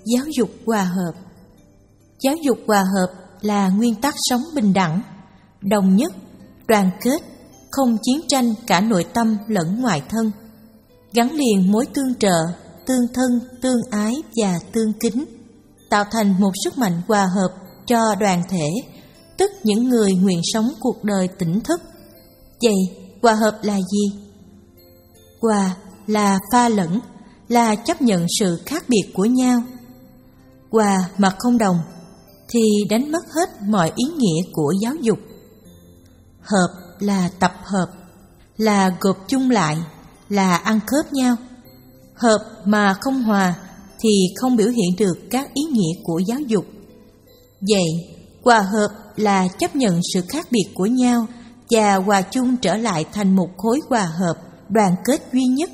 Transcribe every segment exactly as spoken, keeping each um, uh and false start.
Giáo dục hòa hợp. Giáo dục hòa hợp là nguyên tắc sống bình đẳng, đồng nhất, đoàn kết, không chiến tranh cả nội tâm lẫn ngoại thân, gắn liền mối tương trợ, tương thân, tương ái và tương kính, tạo thành một sức mạnh hòa hợp cho đoàn thể, tức những người nguyện sống cuộc đời tỉnh thức. Vậy, hòa hợp là gì? Hòa là pha lẫn, là chấp nhận sự khác biệt của nhau. Hòa mà không đồng thì đánh mất hết mọi ý nghĩa của giáo dục. Hợp là tập hợp, là gộp chung lại, là ăn khớp nhau. Hợp mà không hòa thì không biểu hiện được các ý nghĩa của giáo dục. Vậy, hòa hợp là chấp nhận sự khác biệt của nhau và hòa chung trở lại thành một khối hòa hợp, đoàn kết duy nhất.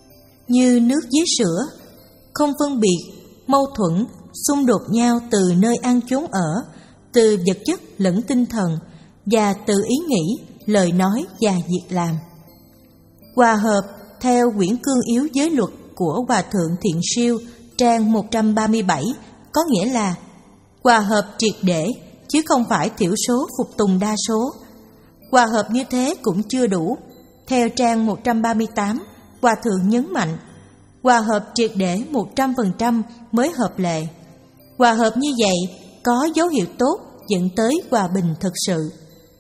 Như nước với sữa, không phân biệt, mâu thuẫn, xung đột nhau từ nơi ăn chốn ở, từ vật chất lẫn tinh thần, và từ ý nghĩ, lời nói và việc làm. Hòa hợp theo quyển Cương Yếu Giới Luật của Hòa Thượng Thiện Siêu, trang một trăm ba mươi bảy, có nghĩa là hòa hợp triệt để, chứ không phải thiểu số phục tùng đa số. Hòa hợp như thế cũng chưa đủ. Theo trang một trăm ba mươi tám, Hòa Thượng nhấn mạnh, hòa hợp triệt để một trăm phần trăm mới hợp lệ. Hòa hợp như vậy có dấu hiệu tốt dẫn tới hòa bình thực sự.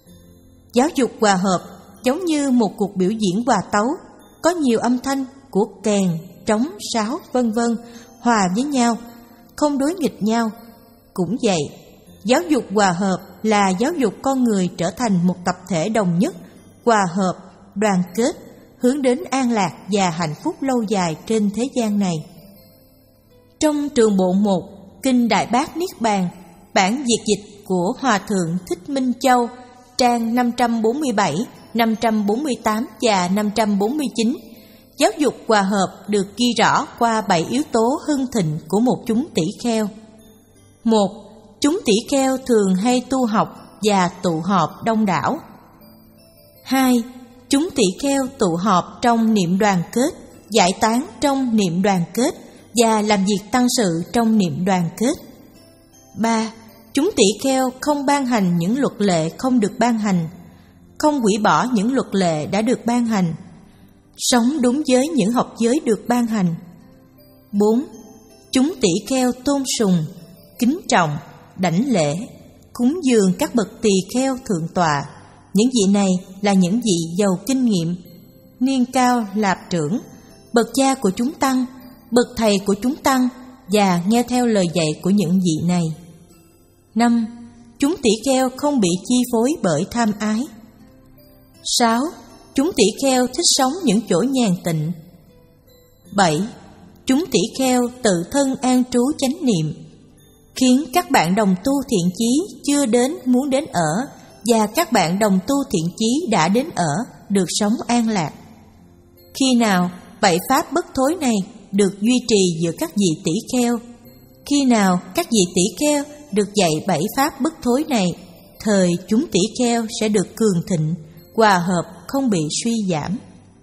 Giáo dục hòa hợp giống như một cuộc biểu diễn hòa tấu, có nhiều âm thanh của kèn, trống, sáo, vân vân hòa với nhau, không đối nghịch nhau. Cũng vậy, giáo dục hòa hợp là giáo dục con người trở thành một tập thể đồng nhất, hòa hợp, đoàn kết, hướng đến an lạc và hạnh phúc lâu dài trên thế gian này. Trong trường bộ một, Kinh Đại Bát Niết Bàn, bản việt dịch của Hòa Thượng Thích Minh Châu, trang năm trăm bốn mươi bảy, năm trăm bốn mươi tám và năm trăm bốn mươi chín, giáo dục hòa hợp được ghi rõ qua bảy yếu tố hưng thịnh của một chúng tỷ kheo. Một, chúng tỷ kheo thường hay tu học và tụ họp đông đảo. Hai, chúng tỷ kheo tụ họp trong niệm đoàn kết, giải tán trong niệm đoàn kết và làm việc tăng sự trong niệm đoàn kết. Ba, chúng tỷ kheo không ban hành những luật lệ không được ban hành, không hủy bỏ những luật lệ đã được ban hành, sống đúng với những học giới được ban hành. Bốn, chúng tỷ kheo tôn sùng, kính trọng, đảnh lễ, cúng dường các bậc tỳ kheo thượng tọa. Những vị này là những vị giàu kinh nghiệm, niên cao lạp trưởng, bậc cha của chúng tăng, bậc thầy của chúng tăng, và nghe theo lời dạy của những vị này. Năm, chúng tỷ kheo không bị chi phối bởi tham ái. Sáu, chúng tỷ kheo thích sống những chỗ nhàn tịnh. Bảy, chúng tỷ kheo tự thân an trú chánh niệm, khiến các bạn đồng tu thiện chí chưa đến muốn đến ở, và các bạn đồng tu thiện chí đã đến ở được sống an lạc. Khi nào bảy pháp bất thối này được duy trì giữa các vị tỷ kheo, khi nào các vị tỷ kheo được dạy bảy pháp bất thối này, thời chúng tỷ kheo sẽ được cường thịnh, hòa hợp không bị suy giảm.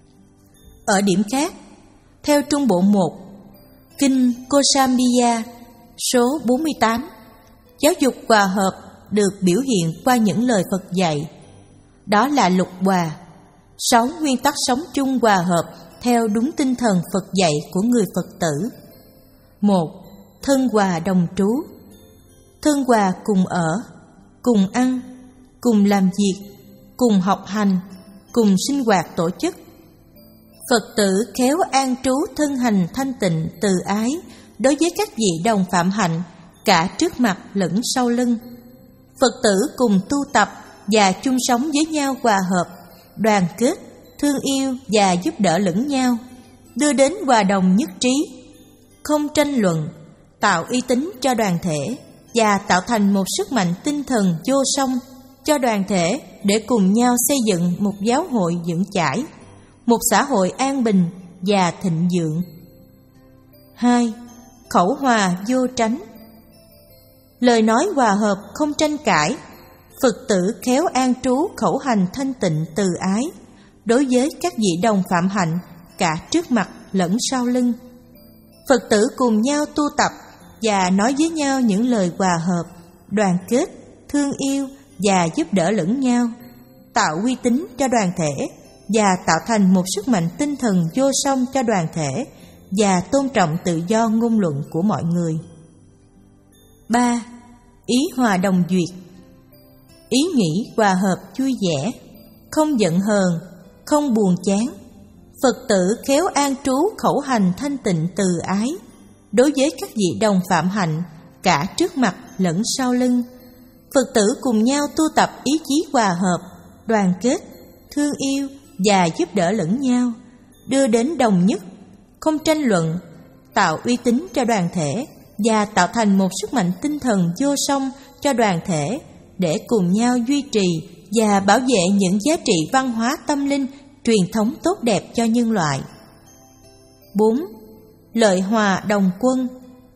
Ở điểm khác, theo trung bộ một, Kinh Kosambiya số bốn mươi tám, giáo dục hòa hợp được biểu hiện qua những lời Phật dạy. Đó là lục hòa, sáu nguyên tắc sống chung hòa hợp theo đúng tinh thần Phật dạy của người Phật tử. Một, thân hòa đồng trú. Thân hòa cùng ở, cùng ăn, cùng làm việc, cùng học hành, cùng sinh hoạt tổ chức. Phật tử khéo an trú thân hành thanh tịnh từ ái đối với các vị đồng phạm hạnh, cả trước mặt lẫn sau lưng. Phật tử cùng tu tập và chung sống với nhau hòa hợp, đoàn kết, thương yêu và giúp đỡ lẫn nhau, đưa đến hòa đồng nhất trí, không tranh luận, tạo uy tín cho đoàn thể và tạo thành một sức mạnh tinh thần vô song cho đoàn thể để cùng nhau xây dựng một giáo hội vững chãi, một xã hội an bình và thịnh vượng. Hai, khẩu hòa vô tránh. Lời nói hòa hợp không tranh cãi. Phật tử khéo an trú khẩu hành thanh tịnh từ ái đối với các vị đồng phạm hạnh, cả trước mặt lẫn sau lưng. Phật tử cùng nhau tu tập và nói với nhau những lời hòa hợp, đoàn kết, thương yêu và giúp đỡ lẫn nhau, tạo uy tín cho đoàn thể và tạo thành một sức mạnh tinh thần vô song cho đoàn thể và tôn trọng tự do ngôn luận của mọi người. ba. Ý hòa đồng duyệt. Ý nghĩ hòa hợp vui vẻ, không giận hờn, không buồn chán. Phật tử khéo an trú khẩu hành thanh tịnh từ ái đối với các vị đồng phạm hạnh cả trước mặt lẫn sau lưng. Phật tử cùng nhau tu tập ý chí hòa hợp, đoàn kết, thương yêu và giúp đỡ lẫn nhau, đưa đến đồng nhất, không tranh luận, tạo uy tín cho đoàn thể và tạo thành một sức mạnh tinh thần vô song cho đoàn thể để cùng nhau duy trì và bảo vệ những giá trị văn hóa tâm linh, truyền thống tốt đẹp cho nhân loại. bốn. Lợi hòa đồng quân.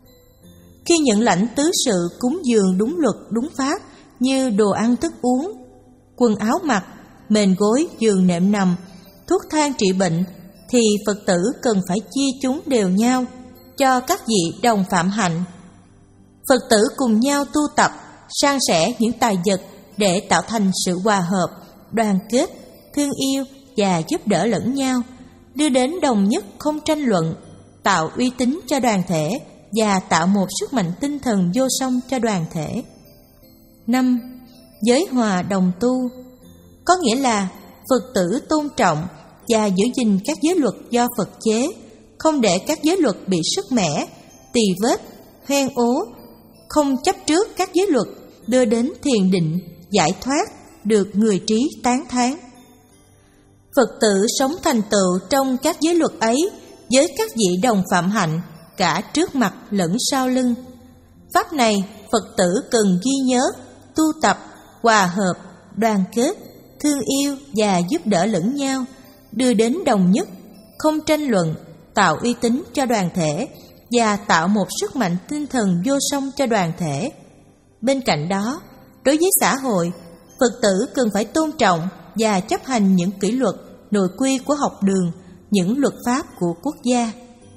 Khi nhận lãnh tứ sự cúng dường đúng luật đúng pháp như đồ ăn thức uống, quần áo mặc, mền gối, giường nệm nằm, thuốc thang trị bệnh, thì Phật tử cần phải chia chúng đều nhau cho các vị đồng phạm hạnh. Phật tử cùng nhau tu tập, san sẻ những tài vật để tạo thành sự hòa hợp, đoàn kết, thương yêu và giúp đỡ lẫn nhau, đưa đến đồng nhất không tranh luận, tạo uy tín cho đoàn thể và tạo một sức mạnh tinh thần vô song cho đoàn thể. năm. Giới hòa đồng tu. Có nghĩa là Phật tử tôn trọng và giữ gìn các giới luật do Phật chế, không để các giới luật bị sứt mẻ, tì vết, hoen ố, không chấp trước các giới luật đưa đến thiền định, giải thoát, được người trí tán thán. Phật tử sống thành tựu trong các giới luật ấy với các vị đồng phạm hạnh cả trước mặt lẫn sau lưng. Pháp này Phật tử cần ghi nhớ, tu tập, hòa hợp, đoàn kết, thương yêu và giúp đỡ lẫn nhau, đưa đến đồng nhất, không tranh luận, tạo uy tín cho đoàn thể và tạo một sức mạnh tinh thần vô song cho đoàn thể. Bên cạnh đó, đối với xã hội, Phật tử cần phải tôn trọng và chấp hành những kỷ luật, nội quy của học đường, những luật pháp của quốc gia.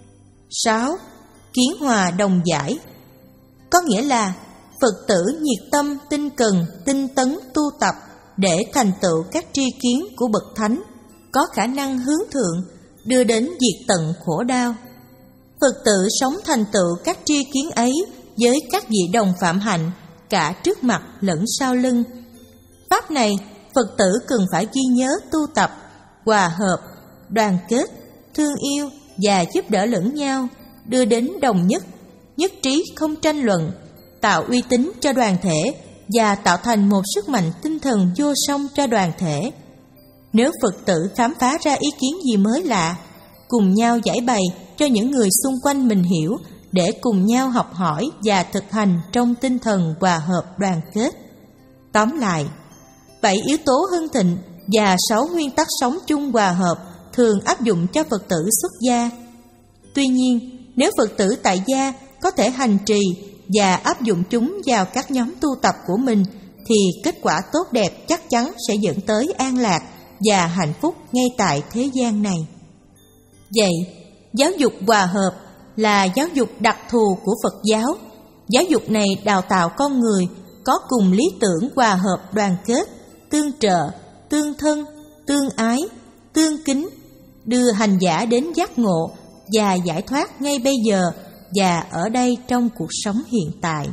sáu. Kiến hòa đồng giải. Có nghĩa là Phật tử nhiệt tâm, tinh cần, tinh tấn tu tập để thành tựu các tri kiến của bậc thánh, có khả năng hướng thượng, đưa đến diệt tận khổ đau. Phật tử sống thành tựu các tri kiến ấy với các vị đồng phạm hạnh cả trước mặt lẫn sau lưng. Pháp này Phật tử cần phải ghi nhớ tu tập, hòa hợp, đoàn kết, thương yêu và giúp đỡ lẫn nhau, đưa đến đồng nhất, nhất trí không tranh luận, tạo uy tín cho đoàn thể và tạo thành một sức mạnh tinh thần vô song cho đoàn thể. Nếu Phật tử khám phá ra ý kiến gì mới lạ, cùng nhau giải bày cho những người xung quanh mình hiểu để cùng nhau học hỏi và thực hành trong tinh thần hòa hợp đoàn kết. Tóm lại, bảy yếu tố hưng thịnh và sáu nguyên tắc sống chung hòa hợp thường áp dụng cho Phật tử xuất gia. Tuy nhiên, nếu Phật tử tại gia có thể hành trì và áp dụng chúng vào các nhóm tu tập của mình, thì kết quả tốt đẹp chắc chắn sẽ dẫn tới an lạc và hạnh phúc ngay tại thế gian này. Vậy, giáo dục hòa hợp là giáo dục đặc thù của Phật giáo. Giáo dục này đào tạo con người có cùng lý tưởng hòa hợp đoàn kết, tương trợ, tương thân, tương ái, tương kính, đưa hành giả đến giác ngộ và giải thoát ngay bây giờ và ở đây trong cuộc sống hiện tại.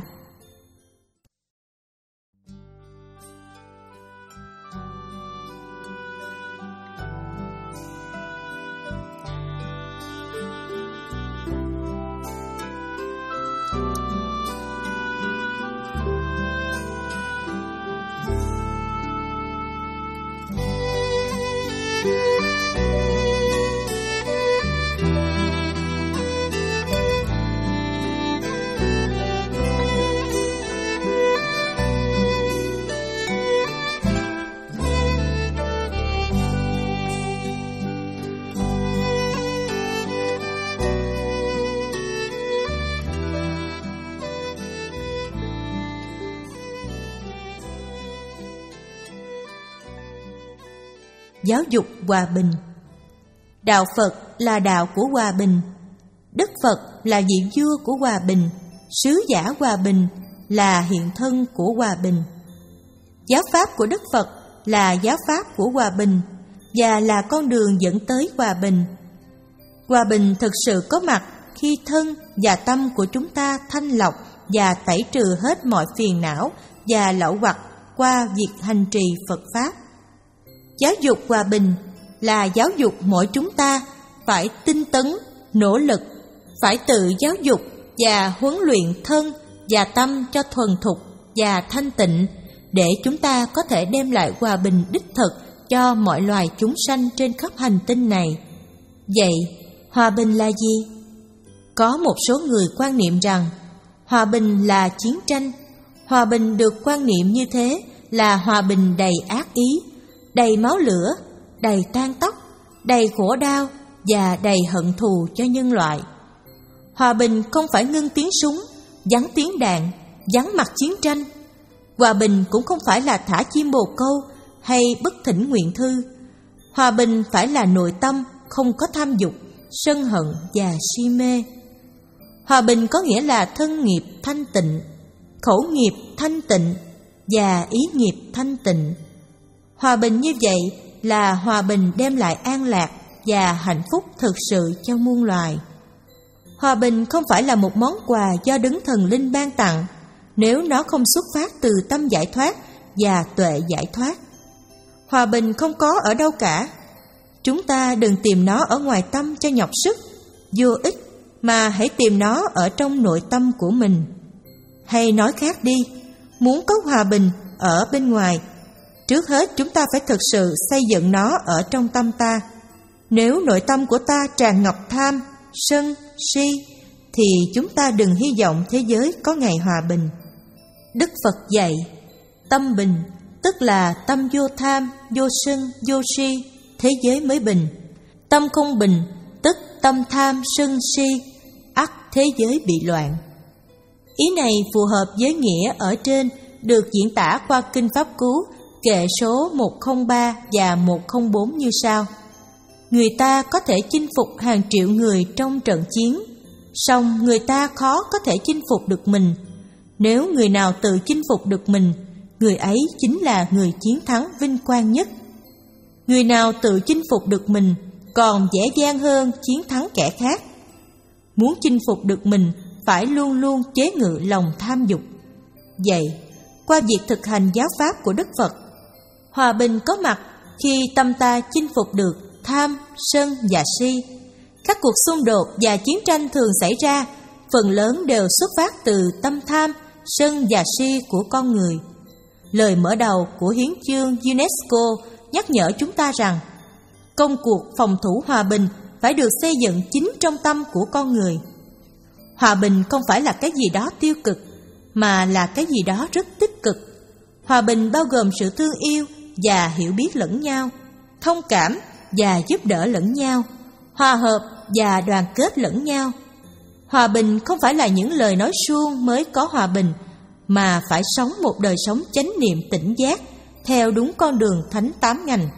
Giáo dục hòa bình. Đạo Phật là đạo của hòa bình. Đức Phật là vị vua của hòa bình, sứ giả hòa bình, là hiện thân của hòa bình. Giáo pháp của Đức Phật là giáo pháp của hòa bình và là con đường dẫn tới hòa bình. Hòa bình thực sự có mặt khi thân và tâm của chúng ta thanh lọc và tẩy trừ hết mọi phiền não và lậu hoặc qua việc hành trì Phật Pháp. Giáo dục hòa bình là giáo dục mỗi chúng ta phải tinh tấn, nỗ lực, phải tự giáo dục và huấn luyện thân và tâm cho thuần thục và thanh tịnh để chúng ta có thể đem lại hòa bình đích thực cho mọi loài chúng sanh trên khắp hành tinh này. Vậy, hòa bình là gì? Có một số người quan niệm rằng hòa bình là chiến tranh. Hòa bình được quan niệm như thế là hòa bình đầy ác ý, đầy máu lửa, đầy tang tóc, đầy khổ đau và đầy hận thù cho nhân loại. Hòa bình không phải ngưng tiếng súng, vắng tiếng đạn, vắng mặt chiến tranh. Hòa bình cũng không phải là thả chim bồ câu hay bức thỉnh nguyện thư. Hòa bình phải là nội tâm không có tham dục, sân hận và si mê. Hòa bình có nghĩa là thân nghiệp thanh tịnh, khẩu nghiệp thanh tịnh và ý nghiệp thanh tịnh. Hòa bình như vậy là hòa bình đem lại an lạc và hạnh phúc thực sự cho muôn loài. Hòa bình không phải là một món quà do đấng thần linh ban tặng nếu nó không xuất phát từ tâm giải thoát và tuệ giải thoát. Hòa bình không có ở đâu cả. Chúng ta đừng tìm nó ở ngoài tâm cho nhọc sức, vô ích, mà hãy tìm nó ở trong nội tâm của mình. Hay nói khác đi, muốn có hòa bình ở bên ngoài, trước hết chúng ta phải thực sự xây dựng nó ở trong tâm ta. Nếu nội tâm của ta tràn ngập tham, sân, si, thì chúng ta đừng hy vọng thế giới có ngày hòa bình. Đức Phật dạy, tâm bình, tức là tâm vô tham, vô sân, vô si, thế giới mới bình. Tâm không bình, tức tâm tham, sân, si, ắt thế giới bị loạn. Ý này phù hợp với nghĩa ở trên được diễn tả qua Kinh Pháp Cú, kệ số một không ba và một không bốn như sau. Người ta có thể chinh phục hàng triệu người trong trận chiến, song người ta khó có thể chinh phục được mình. Nếu người nào tự chinh phục được mình, người ấy chính là người chiến thắng vinh quang nhất. Người nào tự chinh phục được mình còn dễ dàng hơn chiến thắng kẻ khác. Muốn chinh phục được mình phải luôn luôn chế ngự lòng tham dục. Vậy, qua việc thực hành giáo pháp của Đức Phật, hòa bình có mặt khi tâm ta chinh phục được tham, sân và si. Các cuộc xung đột và chiến tranh thường xảy ra, phần lớn đều xuất phát từ tâm tham, sân và si của con người. Lời mở đầu của hiến chương UNESCO nhắc nhở chúng ta rằng công cuộc phòng thủ hòa bình phải được xây dựng chính trong tâm của con người. Hòa bình không phải là cái gì đó tiêu cực, mà là cái gì đó rất tích cực. Hòa bình bao gồm sự thương yêu và hiểu biết lẫn nhau, thông cảm và giúp đỡ lẫn nhau, hòa hợp và đoàn kết lẫn nhau. Hòa bình không phải là những lời nói suông mới có hòa bình, mà phải sống một đời sống chánh niệm tỉnh giác theo đúng con đường thánh tám ngành: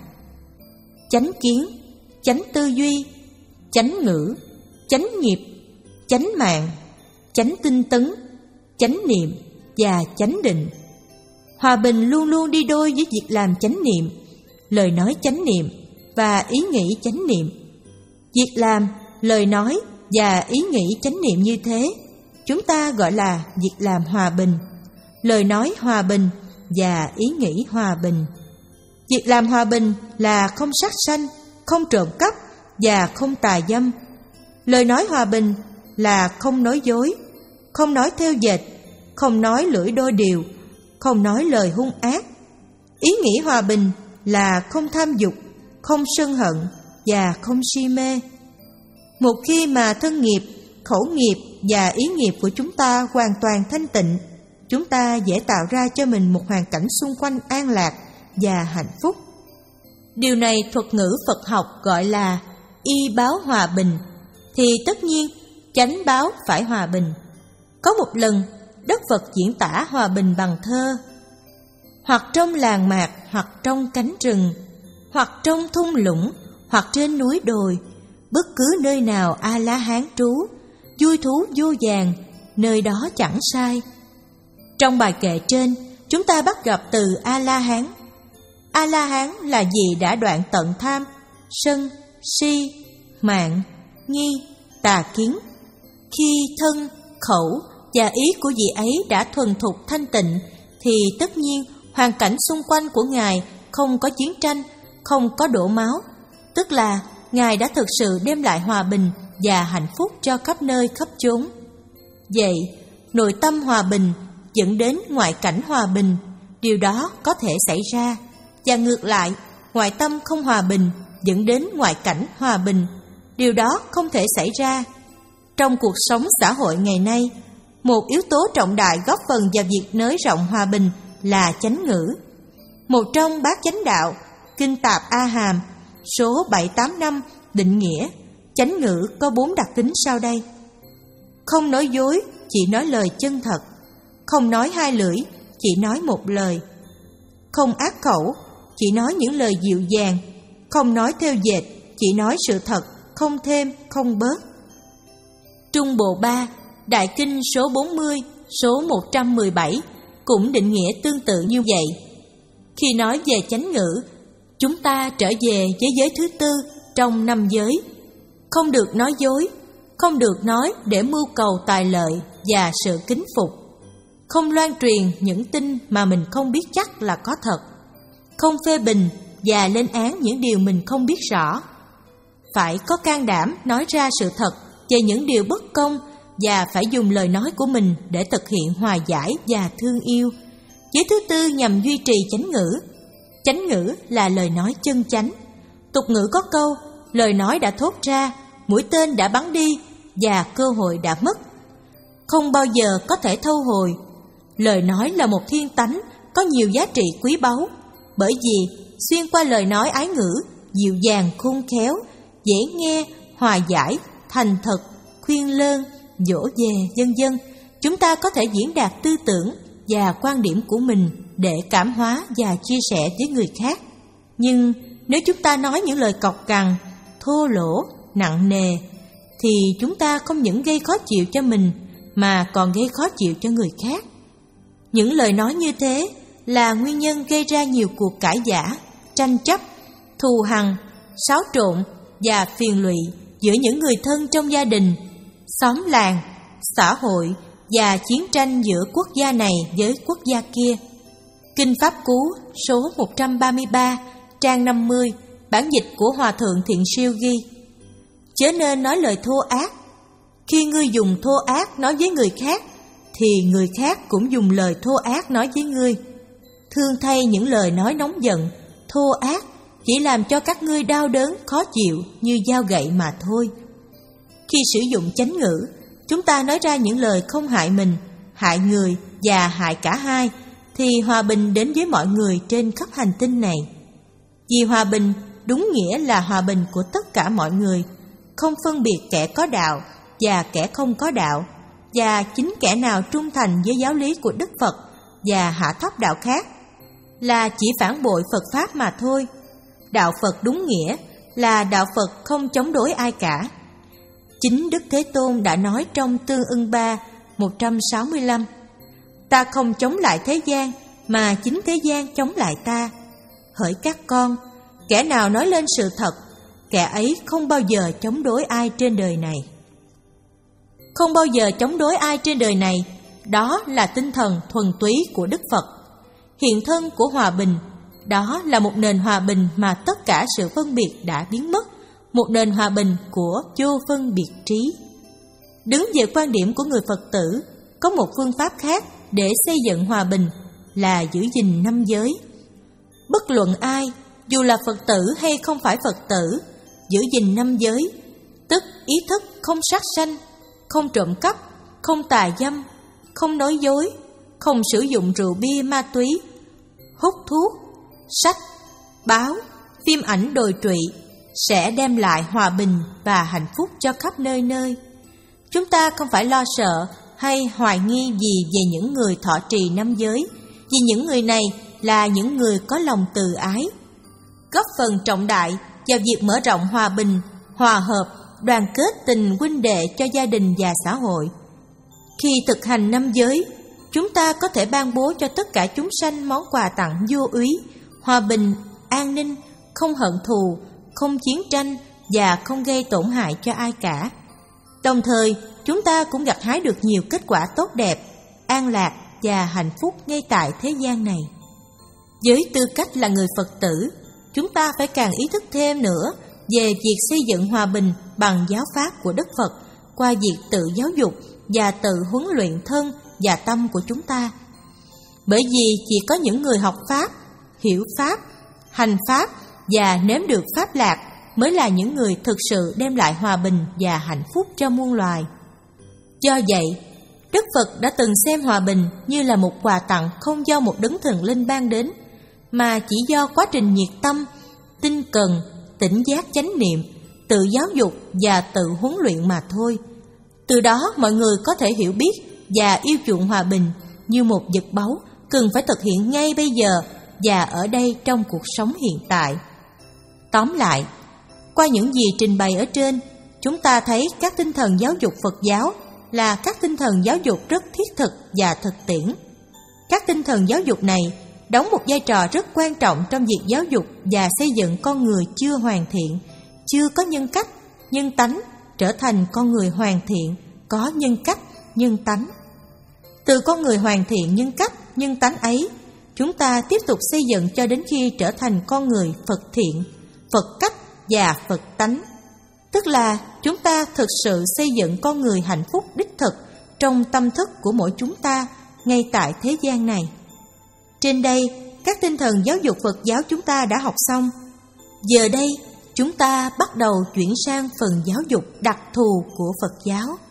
chánh kiến, chánh tư duy, chánh ngữ, chánh nghiệp, chánh mạng, chánh tinh tấn, chánh niệm và chánh định. Hòa bình luôn luôn đi đôi với việc làm chánh niệm, lời nói chánh niệm và ý nghĩ chánh niệm. Việc làm, lời nói và ý nghĩ chánh niệm như thế, chúng ta gọi là việc làm hòa bình, lời nói hòa bình và ý nghĩ hòa bình. Việc làm hòa bình là không sát sanh, không trộm cắp và không tà dâm. Lời nói hòa bình là không nói dối, không nói thêu dệt, không nói lưỡi đôi điều, không nói lời hung ác. Ý nghĩ hòa bình là không tham dục, không sân hận và không si mê. Một khi mà thân nghiệp, khẩu nghiệp và ý nghiệp của chúng ta hoàn toàn thanh tịnh, chúng ta dễ tạo ra cho mình một hoàn cảnh xung quanh an lạc và hạnh phúc. Điều này thuật ngữ Phật học gọi là y báo hòa bình, thì tất nhiên chánh báo phải hòa bình. Có một lần, Đức Phật diễn tả hòa bình bằng thơ: hoặc trong làng mạc, hoặc trong cánh rừng, hoặc trong thung lũng, hoặc trên núi đồi, bất cứ nơi nào A La Hán trú, vui thú vô vàn, nơi đó chẳng sai. Trong bài kệ trên, chúng ta bắt gặp từ A-la-hán. A-la-hán là gì đã đoạn tận tham, sân, si, mạn, nghi, tà kiến. Khi thân, khẩu và ý của vị ấy đã thuần thục thanh tịnh, thì tất nhiên hoàn cảnh xung quanh của Ngài không có chiến tranh, không có đổ máu, tức là Ngài đã thực sự đem lại hòa bình và hạnh phúc cho khắp nơi khắp chốn. Vậy, nội tâm hòa bình dẫn đến ngoại cảnh hòa bình, điều đó có thể xảy ra. Và ngược lại, ngoại tâm không hòa bình dẫn đến ngoại cảnh hòa bình, điều đó không thể xảy ra. Trong cuộc sống xã hội ngày nay, một yếu tố trọng đại góp phần vào việc nới rộng hòa bình là chánh ngữ. Một trong bát chánh đạo, Kinh Tạp A Hàm, số bảy tám năm định nghĩa chánh ngữ có bốn đặc tính sau đây. Không nói dối, chỉ nói lời chân thật. Không nói hai lưỡi, chỉ nói một lời. Không ác khẩu, chỉ nói những lời dịu dàng. Không nói theo dệt, chỉ nói sự thật, không thêm, không bớt. Trung Bộ ba, Đại Kinh số bốn mươi, số một trăm mười bảy cũng định nghĩa tương tự như vậy. Khi nói về chánh ngữ, chúng ta trở về với giới thứ tư trong năm giới. Không được nói dối, không được nói để mưu cầu tài lợi và sự kính phục. Không loan truyền những tin mà mình không biết chắc là có thật. Không phê bình và lên án những điều mình không biết rõ. Phải có can đảm nói ra sự thật về những điều bất công và phải dùng lời nói của mình để thực hiện hòa giải và thương yêu. Giới thứ tư nhằm duy trì chánh ngữ. Chánh ngữ là lời nói chân chánh. Tục ngữ có câu, lời nói đã thốt ra, mũi tên đã bắn đi và cơ hội đã mất. Không bao giờ có thể thâu hồi. Lời nói là một thiên tánh có nhiều giá trị quý báu, bởi vì xuyên qua lời nói ái ngữ, dịu dàng khôn khéo, dễ nghe, hòa giải, thành thật, khuyên lơn, dỗ về, vân vân, chúng ta có thể diễn đạt tư tưởng và quan điểm của mình để cảm hóa và chia sẻ với người khác. Nhưng nếu chúng ta nói những lời cộc cằn, thô lỗ, nặng nề, thì chúng ta không những gây khó chịu cho mình mà còn gây khó chịu cho người khác. Những lời nói như thế là nguyên nhân gây ra nhiều cuộc cãi vã, tranh chấp, thù hằn, xáo trộn và phiền lụy giữa những người thân trong gia đình, xóm làng, xã hội và chiến tranh giữa quốc gia này với quốc gia kia. Kinh Pháp Cú số một trăm ba mươi ba, trang năm mươi, bản dịch của Hòa Thượng Thiện Siêu ghi: chớ nên nói lời thô ác. Khi ngươi dùng thô ác nói với người khác, thì người khác cũng dùng lời thô ác nói với ngươi. Thương thay những lời nói nóng giận, thô ác chỉ làm cho các ngươi đau đớn, khó chịu như dao gậy mà thôi. Khi sử dụng chánh ngữ, chúng ta nói ra những lời không hại mình, hại người và hại cả hai, thì hòa bình đến với mọi người trên khắp hành tinh này. Vì hòa bình đúng nghĩa là hòa bình của tất cả mọi người, không phân biệt kẻ có đạo và kẻ không có đạo, và chính kẻ nào trung thành với giáo lý của Đức Phật và hạ thấp đạo khác là chỉ phản bội Phật Pháp mà thôi. Đạo Phật đúng nghĩa là đạo Phật không chống đối ai cả. Chính Đức Thế Tôn đã nói trong Tương Ưng Ba một trăm sáu mươi lăm: ta không chống lại thế gian, mà chính thế gian chống lại ta. Hỡi các con, kẻ nào nói lên sự thật, kẻ ấy không bao giờ chống đối ai trên đời này. Không bao giờ chống đối ai trên đời này, đó là tinh thần thuần túy của Đức Phật. Hiện thân của hòa bình, đó là một nền hòa bình mà tất cả sự phân biệt đã biến mất, một nền hòa bình của vô phân biệt trí. Đứng về quan điểm của người Phật tử, có một phương pháp khác để xây dựng hòa bình là giữ gìn năm giới. Bất luận ai, dù là Phật tử hay không phải Phật tử, giữ gìn năm giới, tức ý thức không sát sanh, không trộm cắp, không tà dâm, không nói dối, không sử dụng rượu bia ma túy, hút thuốc, sách, báo, phim ảnh đồi trụy, sẽ đem lại hòa bình và hạnh phúc cho khắp nơi nơi. Chúng ta không phải lo sợ hay hoài nghi gì về những người thọ trì năm giới, vì những người này là những người có lòng từ ái, góp phần trọng đại vào việc mở rộng hòa bình, hòa hợp, đoàn kết tình huynh đệ cho gia đình và xã hội. Khi thực hành năm giới, chúng ta có thể ban bố cho tất cả chúng sanh món quà tặng vô úy, hòa bình, an ninh, không hận thù, không chiến tranh và không gây tổn hại cho ai cả. Đồng thời, chúng ta cũng gặt hái được nhiều kết quả tốt đẹp, an lạc và hạnh phúc ngay tại thế gian này. Với tư cách là người Phật tử, chúng ta phải càng ý thức thêm nữa về việc xây dựng hòa bình bằng giáo pháp của Đức Phật qua việc tự giáo dục và tự huấn luyện thân và tâm của chúng ta. Bởi vì chỉ có những người học Pháp, hiểu Pháp, hành Pháp và nếm được Pháp lạc mới là những người thực sự đem lại hòa bình và hạnh phúc cho muôn loài. Do vậy, Đức Phật đã từng xem hòa bình như là một quà tặng không do một đấng thần linh ban đến, mà chỉ do quá trình nhiệt tâm, tinh cần, tỉnh giác chánh niệm, tự giáo dục và tự huấn luyện mà thôi. Từ đó mọi người có thể hiểu biết và yêu chuộng hòa bình như một vật báu cần phải thực hiện ngay bây giờ và ở đây trong cuộc sống hiện tại. Tóm lại, qua những gì trình bày ở trên, chúng ta thấy các tinh thần giáo dục Phật giáo là các tinh thần giáo dục rất thiết thực và thực tiễn. Các tinh thần giáo dục này đóng một vai trò rất quan trọng trong việc giáo dục và xây dựng con người chưa hoàn thiện, chưa có nhân cách, nhân tánh trở thành con người hoàn thiện, có nhân cách, nhân tánh. Từ con người hoàn thiện nhân cách, nhân tánh ấy, chúng ta tiếp tục xây dựng cho đến khi trở thành con người Phật thiện, Phật cách và Phật tánh. Tức là chúng ta thực sự xây dựng con người hạnh phúc đích thực trong tâm thức của mỗi chúng ta ngay tại thế gian này. Trên đây, các tinh thần giáo dục Phật giáo chúng ta đã học xong. Giờ đây, chúng ta bắt đầu chuyển sang phần giáo dục đặc thù của Phật giáo.